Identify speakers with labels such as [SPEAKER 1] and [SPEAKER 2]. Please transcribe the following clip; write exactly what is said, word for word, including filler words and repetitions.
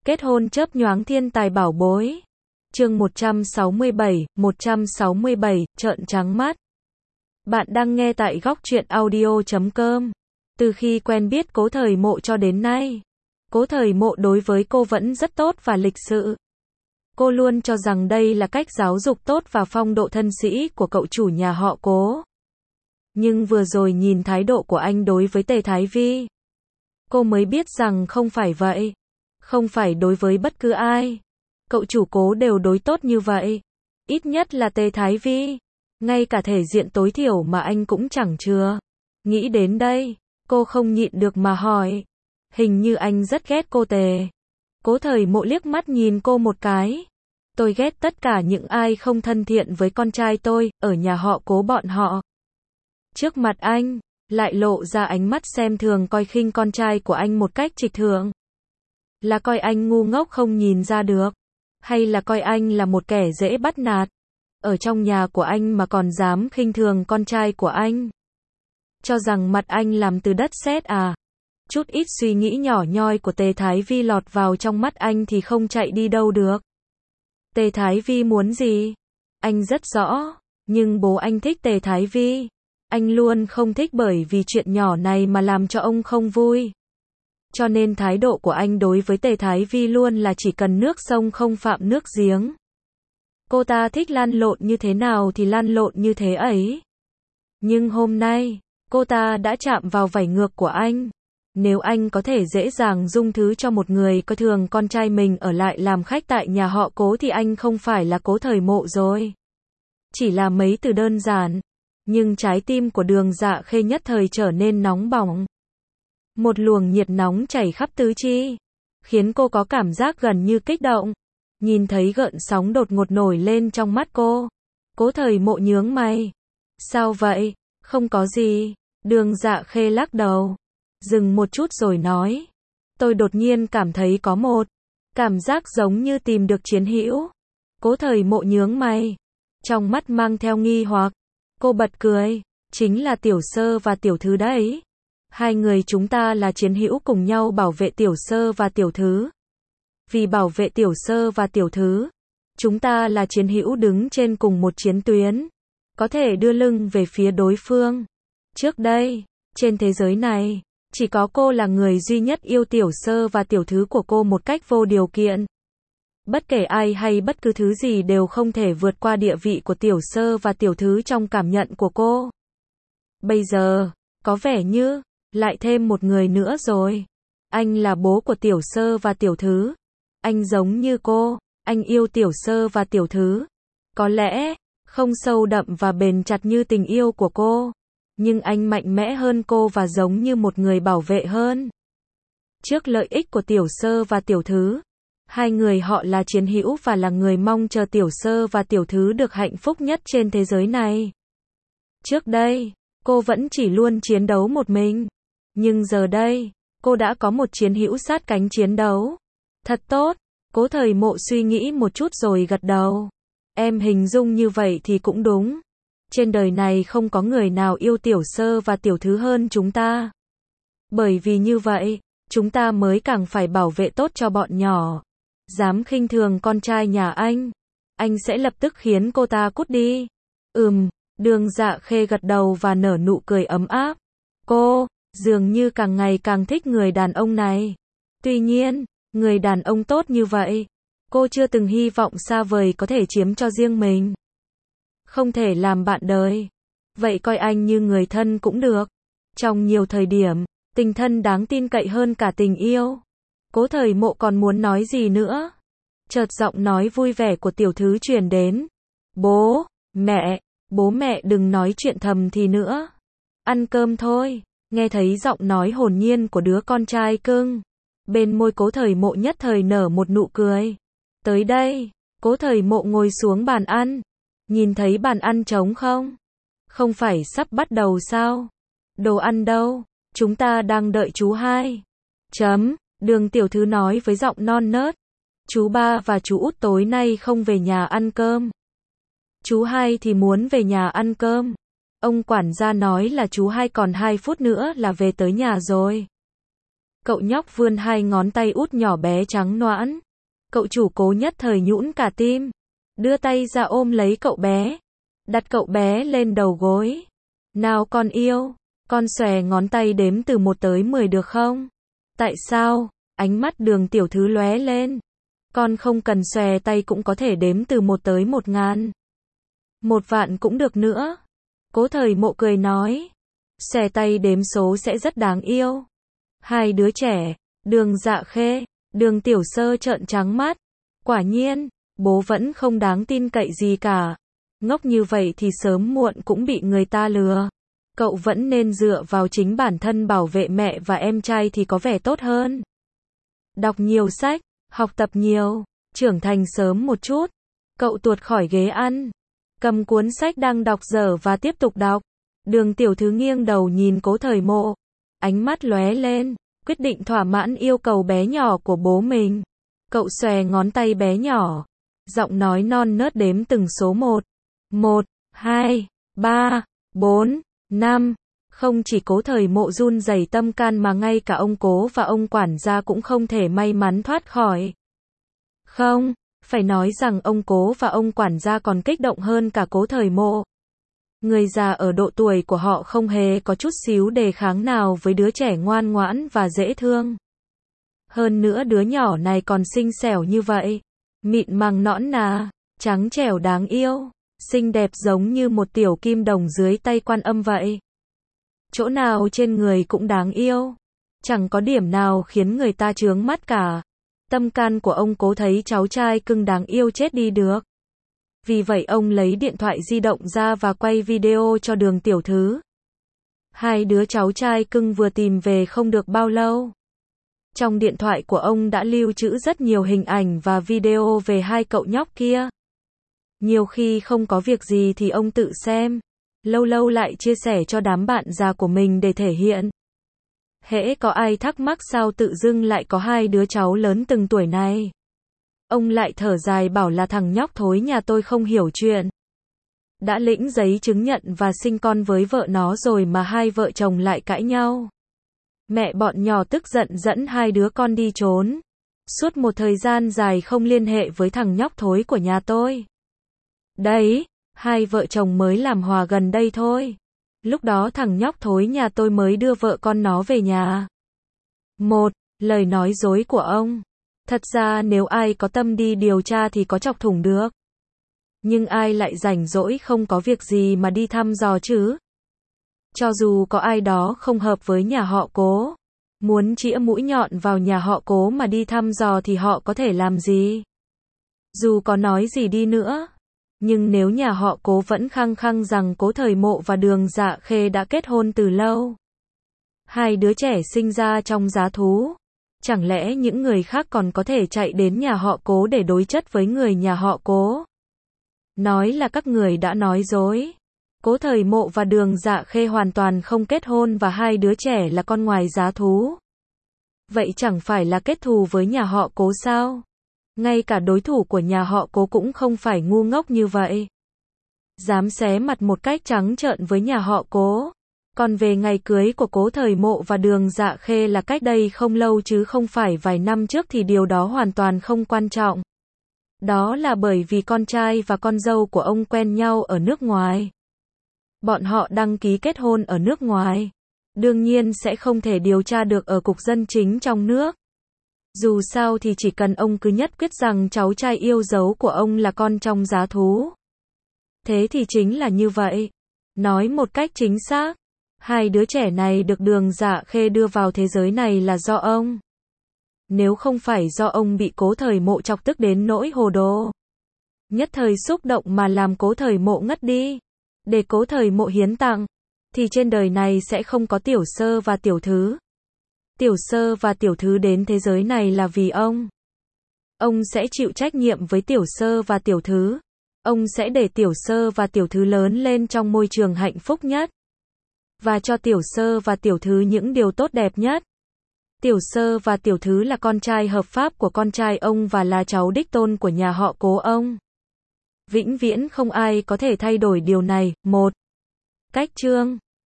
[SPEAKER 1] Kết hôn chớp nhoáng thiên tài bảo bối. Chương một trăm sáu mươi bảy, một trăm sáu mươi bảy, trợn trắng mắt. Bạn đang nghe tại góc truyện audio chấm com. Từ khi quen biết Cố Thời Mộ cho đến nay, Cố Thời Mộ đối với cô vẫn rất tốt và lịch sự. Cô luôn cho rằng đây là cách giáo dục tốt và phong độ thân sĩ của cậu chủ nhà họ Cố. Nhưng vừa rồi nhìn thái độ của anh đối với Tề Thái Vi, cô mới biết rằng không phải vậy. Không phải đối với bất cứ ai, cậu chủ Cố đều đối tốt như vậy. Ít nhất là Tề Thái Vi. Ngay cả thể diện tối thiểu mà anh cũng chẳng chừa. Nghĩ đến đây, cô không nhịn được mà hỏi. Hình như anh rất ghét cô Tề. Cố Thời Mộ liếc mắt nhìn cô một cái. Tôi ghét tất cả những ai không thân thiện với con trai tôi, ở nhà họ Cố bọn họ. Trước mặt anh, lại lộ ra ánh mắt xem thường coi khinh con trai của anh một cách trịch thượng. Là coi anh ngu ngốc không nhìn ra được, hay là coi anh là một kẻ dễ bắt nạt? Ở trong nhà của anh mà còn dám khinh thường con trai của anh? Cho rằng mặt anh làm từ đất sét à? Chút ít suy nghĩ nhỏ nhoi của Tề Thái Vi lọt vào trong mắt anh thì không chạy đi đâu được. Tề Thái Vi muốn gì? Anh rất rõ, nhưng bố anh thích Tề Thái Vi. Anh luôn không thích bởi vì chuyện nhỏ này mà làm cho ông không vui. Cho nên thái độ của anh đối với Tề Thái Vi luôn là chỉ cần nước sông không phạm nước giếng. Cô ta thích lăn lộn như thế nào thì lăn lộn như thế ấy. Nhưng hôm nay, cô ta đã chạm vào vảy ngược của anh. Nếu anh có thể dễ dàng dung thứ cho một người coi thường con trai mình ở lại làm khách tại nhà họ Cố thì anh không phải là Cố Thời Mộ rồi. Chỉ là mấy từ đơn giản, nhưng trái tim của Đường Dạ Khê nhất thời trở nên nóng bỏng. Một luồng nhiệt nóng chảy khắp tứ chi, khiến cô có cảm giác gần như kích động. Nhìn thấy gợn sóng đột ngột nổi lên trong mắt cô, Cố Thời Mộ nhướng mày. Sao vậy? Không có gì. Đường Dạ Khê lắc đầu, dừng một chút rồi nói. Tôi đột nhiên cảm thấy có một cảm giác giống như tìm được chiến hữu. Cố Thời Mộ nhướng mày, trong mắt mang theo nghi hoặc. Cô bật cười, chính là Tiểu Sơ và Tiểu Thứ đấy. Hai người chúng ta là chiến hữu cùng nhau bảo vệ Tiểu Sơ và Tiểu Thứ. Vì bảo vệ Tiểu Sơ và Tiểu Thứ, chúng ta là chiến hữu đứng trên cùng một chiến tuyến, có thể đưa lưng về phía đối phương. Trước đây, trên thế giới này, chỉ có cô là người duy nhất yêu Tiểu Sơ và Tiểu Thứ của cô một cách vô điều kiện. Bất kể ai hay bất cứ thứ gì đều không thể vượt qua địa vị của Tiểu Sơ và Tiểu Thứ trong cảm nhận của cô. Bây giờ, có vẻ như lại thêm một người nữa rồi. Anh là bố của Tiểu Sơ và Tiểu Thứ. Anh giống như cô, anh yêu Tiểu Sơ và Tiểu Thứ. Có lẽ, không sâu đậm và bền chặt như tình yêu của cô. Nhưng anh mạnh mẽ hơn cô và giống như một người bảo vệ hơn. Trước lợi ích của Tiểu Sơ và Tiểu Thứ, hai người họ là chiến hữu và là người mong chờ Tiểu Sơ và Tiểu Thứ được hạnh phúc nhất trên thế giới này. Trước đây, cô vẫn chỉ luôn chiến đấu một mình. Nhưng giờ đây, cô đã có một chiến hữu sát cánh chiến đấu. Thật tốt. Cố Thời Mộ suy nghĩ một chút rồi gật đầu. Em hình dung như vậy thì cũng đúng. Trên đời này không có người nào yêu Tiểu Sơ và Tiểu Thứ hơn chúng ta. Bởi vì như vậy, chúng ta mới càng phải bảo vệ tốt cho bọn nhỏ. Dám khinh thường con trai nhà anh, anh sẽ lập tức khiến cô ta cút đi. Ừm, Đường Dạ Khê gật đầu và nở nụ cười ấm áp. Cô dường như càng ngày càng thích người đàn ông này. Tuy nhiên, người đàn ông tốt như vậy, cô chưa từng hy vọng xa vời có thể chiếm cho riêng mình. Không thể làm bạn đời. Vậy coi anh như người thân cũng được. Trong nhiều thời điểm, tình thân đáng tin cậy hơn cả tình yêu. Cố Thời Mộ còn muốn nói gì nữa. Chợt giọng nói vui vẻ của Tiểu Thứ truyền đến. Bố, mẹ, bố mẹ đừng nói chuyện thầm thì nữa. Ăn cơm thôi. Nghe thấy giọng nói hồn nhiên của đứa con trai cưng, bên môi Cố Thời Mộ nhất thời nở một nụ cười. Tới đây, Cố Thời Mộ ngồi xuống bàn ăn. Nhìn thấy bàn ăn trống không? Không phải sắp bắt đầu sao? Đồ ăn đâu? Chúng ta đang đợi chú hai. Chấm, Đường Tiểu Thứ nói với giọng non nớt. Chú ba và chú út tối nay không về nhà ăn cơm. Chú hai thì muốn về nhà ăn cơm. Ông quản gia nói là chú hai còn hai phút nữa là về tới nhà rồi. Cậu nhóc vươn hai ngón tay út nhỏ bé trắng nõn. Cậu chủ Cố nhất thời nhũn cả tim. Đưa tay ra ôm lấy cậu bé. Đặt cậu bé lên đầu gối. Nào con yêu, con xòe ngón tay đếm từ một tới mười được không? Tại sao? Ánh mắt Đường tiểu thư lóe lên. Con không cần xòe tay cũng có thể đếm từ một tới một ngàn. Một vạn cũng được nữa. Cố Thời Mộ cười nói. Xòe tay đếm số sẽ rất đáng yêu. Hai đứa trẻ, Đường Dạ Khê, Đường Tiểu Sơ trợn trắng mắt. Quả nhiên, bố vẫn không đáng tin cậy gì cả. Ngốc như vậy thì sớm muộn cũng bị người ta lừa. Cậu vẫn nên dựa vào chính bản thân bảo vệ mẹ và em trai thì có vẻ tốt hơn. Đọc nhiều sách, học tập nhiều, trưởng thành sớm một chút. Cậu tuột khỏi ghế ăn, cầm cuốn sách đang đọc dở và tiếp tục đọc. Đường tiểu thư nghiêng đầu nhìn Cố Thời Mộ, ánh mắt lóe lên, quyết định thỏa mãn yêu cầu bé nhỏ của bố mình. Cậu xòe ngón tay bé nhỏ, giọng nói non nớt đếm từng số một. Một, hai, ba, bốn, năm. Không chỉ Cố Thời Mộ run rẩy tâm can mà ngay cả ông Cố và ông quản gia cũng không thể may mắn thoát khỏi. Không, phải nói rằng ông Cố và ông quản gia còn kích động hơn cả Cố Thời Mộ. Người già ở độ tuổi của họ không hề có chút xíu đề kháng nào với đứa trẻ ngoan ngoãn và dễ thương. Hơn nữa đứa nhỏ này còn xinh xẻo như vậy, mịn màng nõn nà, trắng trẻo đáng yêu, xinh đẹp giống như một tiểu kim đồng dưới tay Quan Âm vậy. Chỗ nào trên người cũng đáng yêu, chẳng có điểm nào khiến người ta chướng mắt cả. Tâm can của ông Cố thấy cháu trai cưng đáng yêu chết đi được. Vì vậy ông lấy điện thoại di động ra và quay video cho Đường tiểu thư. Hai đứa cháu trai cưng vừa tìm về không được bao lâu. Trong điện thoại của ông đã lưu trữ rất nhiều hình ảnh và video về hai cậu nhóc kia. Nhiều khi không có việc gì thì ông tự xem, lâu lâu lại chia sẻ cho đám bạn già của mình để thể hiện. Hễ có ai thắc mắc sao tự dưng lại có hai đứa cháu lớn từng tuổi này, ông lại thở dài bảo là thằng nhóc thối nhà tôi không hiểu chuyện. Đã lĩnh giấy chứng nhận và sinh con với vợ nó rồi mà hai vợ chồng lại cãi nhau. Mẹ bọn nhỏ tức giận dẫn hai đứa con đi trốn. Suốt một thời gian dài không liên hệ với thằng nhóc thối của nhà tôi. Đấy, hai vợ chồng mới làm hòa gần đây thôi. Lúc đó thằng nhóc thối nhà tôi mới đưa vợ con nó về nhà. Một, lời nói dối của ông. Thật ra nếu ai có tâm đi điều tra thì có chọc thủng được. Nhưng ai lại rảnh rỗi không có việc gì mà đi thăm dò chứ? Cho dù có ai đó không hợp với nhà họ Cố, muốn chĩa mũi nhọn vào nhà họ Cố mà đi thăm dò thì họ có thể làm gì? Dù có nói gì đi nữa, nhưng nếu nhà họ Cố vẫn khăng khăng rằng Cố Thời Mộ và Đường Dạ Khê đã kết hôn từ lâu, hai đứa trẻ sinh ra trong giá thú, chẳng lẽ những người khác còn có thể chạy đến nhà họ Cố để đối chất với người nhà họ Cố? Nói là các người đã nói dối. Cố Thời Mộ và Đường Dạ Khê hoàn toàn không kết hôn và hai đứa trẻ là con ngoài giá thú. Vậy chẳng phải là kết thù với nhà họ Cố sao? Ngay cả đối thủ của nhà họ Cố cũng không phải ngu ngốc như vậy. Dám xé mặt một cách trắng trợn với nhà họ Cố. Còn về ngày cưới của Cố Thời Mộ và Đường Dạ Khê là cách đây không lâu chứ không phải vài năm trước thì điều đó hoàn toàn không quan trọng. Đó là bởi vì con trai và con dâu của ông quen nhau ở nước ngoài. Bọn họ đăng ký kết hôn ở nước ngoài. Đương nhiên sẽ không thể điều tra được ở cục dân chính trong nước. Dù sao thì chỉ cần ông cứ nhất quyết rằng cháu trai yêu dấu của ông là con trong giá thú. Thế thì chính là như vậy. Nói một cách chính xác, hai đứa trẻ này được Đường Dạ Khê đưa vào thế giới này là do ông. Nếu không phải do ông bị Cố Thời Mộ chọc tức đến nỗi hồ đồ, nhất thời xúc động mà làm Cố Thời Mộ ngất đi, để Cố Thời Mộ hiến tặng, thì trên đời này sẽ không có tiểu sơ và tiểu thứ. Tiểu sơ và tiểu thứ đến thế giới này là vì ông. Ông sẽ chịu trách nhiệm với tiểu sơ và tiểu thứ. Ông sẽ để tiểu sơ và tiểu thứ lớn lên trong môi trường hạnh phúc nhất. Và cho tiểu sơ và tiểu thứ những điều tốt đẹp nhất. Tiểu sơ và tiểu thứ là con trai hợp pháp của con trai ông và là cháu đích tôn của nhà họ Cố ông. Vĩnh viễn không ai có thể thay đổi điều này. Một. Cách chương